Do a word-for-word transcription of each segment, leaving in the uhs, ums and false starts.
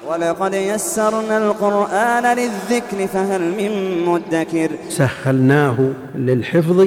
ولقد يسرنا القرآن للذكر فهل من مدكر. سهلناه للحفظ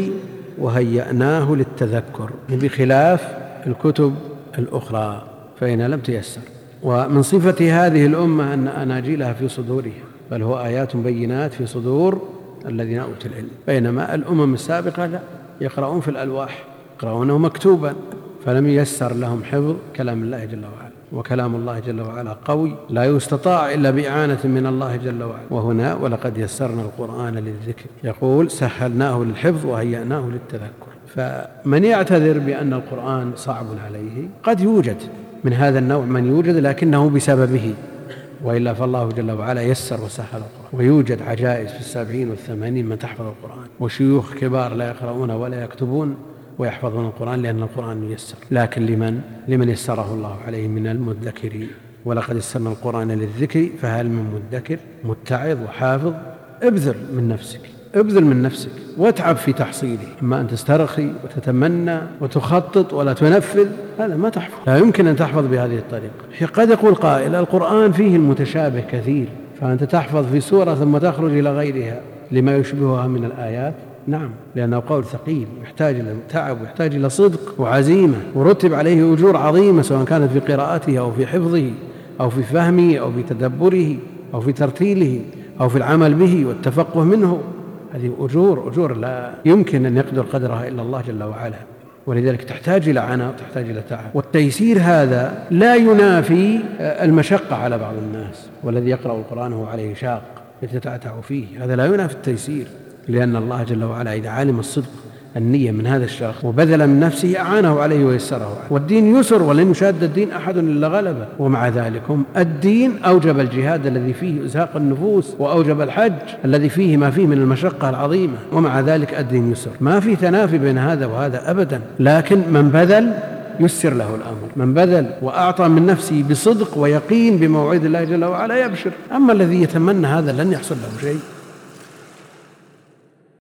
وهيأناه للتذكر بخلاف الكتب الأخرى فإن لم تيسر. ومن صفة هذه الأمة أن أناجيلها في صدورها، بل هو آيات بينات في صدور الذين أوتوا العلم، بينما الأمم السابقة لا، يقرؤون في الألواح، يقرؤونه مكتوبا، فلم ييسر لهم حفظ كلام الله جل وعلا. وكلام الله جل وعلا قوي لا يستطاع إلا بإعانة من الله جل وعلا. وهنا ولقد يسرنا القرآن للذكر، يقول سهلناه للحفظ وهيأناه للتذكر. فمن يعتذر بأن القرآن صعب عليه قد يوجد من هذا النوع من يوجد لكنه بسببه، وإلا فالله جل وعلا يسر وسهل القرآن. ويوجد عجائز في السابعين والثمانين من تحفظ القرآن، وشيوخ كبار لا يقرؤون ولا يكتبون ويحفظون القرآن لأن القرآن ييسر. لكن لمن لمن يسره الله عليه من المدكرين. ولقد يسرنا القرآن للذكر فهل من مدكر. متعظ وحافظ، ابذل من نفسك، ابذل من نفسك واتعب في تحصيله. أما أن تسترخي وتتمنى وتخطط ولا تنفذ، هذا ما تحفظ، لا يمكن أن تحفظ بهذه الطريقة. قد يقول قائل القرآن فيه المتشابه كثير، فأنت تحفظ في سورة ثم تخرج إلى غيرها لما يشبهها من الآيات. نعم، لأنه قول ثقيل يحتاج إلى تعب ويحتاج إلى صدق وعزيمة، ورتب عليه أجور عظيمة سواء كانت في قراءته أو في حفظه أو في فهمه أو في تدبره أو في ترتيله أو في العمل به والتفقه منه. هذه أجور أجور لا يمكن أن يقدر قدرها إلا الله جل وعلا، ولذلك تحتاج إلى عناء وتحتاج إلى تعب. والتيسير هذا لا ينافي المشقة على بعض الناس، والذي يقرأ القرآن هو عليه شاق يتتعتع فيه، هذا لا ينافي التيسير، لأن الله جل وعلا إذا علم الصدق النية من هذا الشخص وبذل من نفسه أعانه عليه ويسره عليه. والدين يسر ولن يشاد الدين أحد إلا غلبه. ومع ذلك الدين أوجب الجهاد الذي فيه إزهاق النفوس، وأوجب الحج الذي فيه ما فيه من المشقة العظيمة، ومع ذلك الدين يسر، ما في تنافي بين هذا وهذا أبدا. لكن من بذل يسر له الأمر، من بذل وأعطى من نفسه بصدق ويقين بموعد الله جل وعلا يبشر. أما الذي يتمنى هذا لن يحصل له شيء.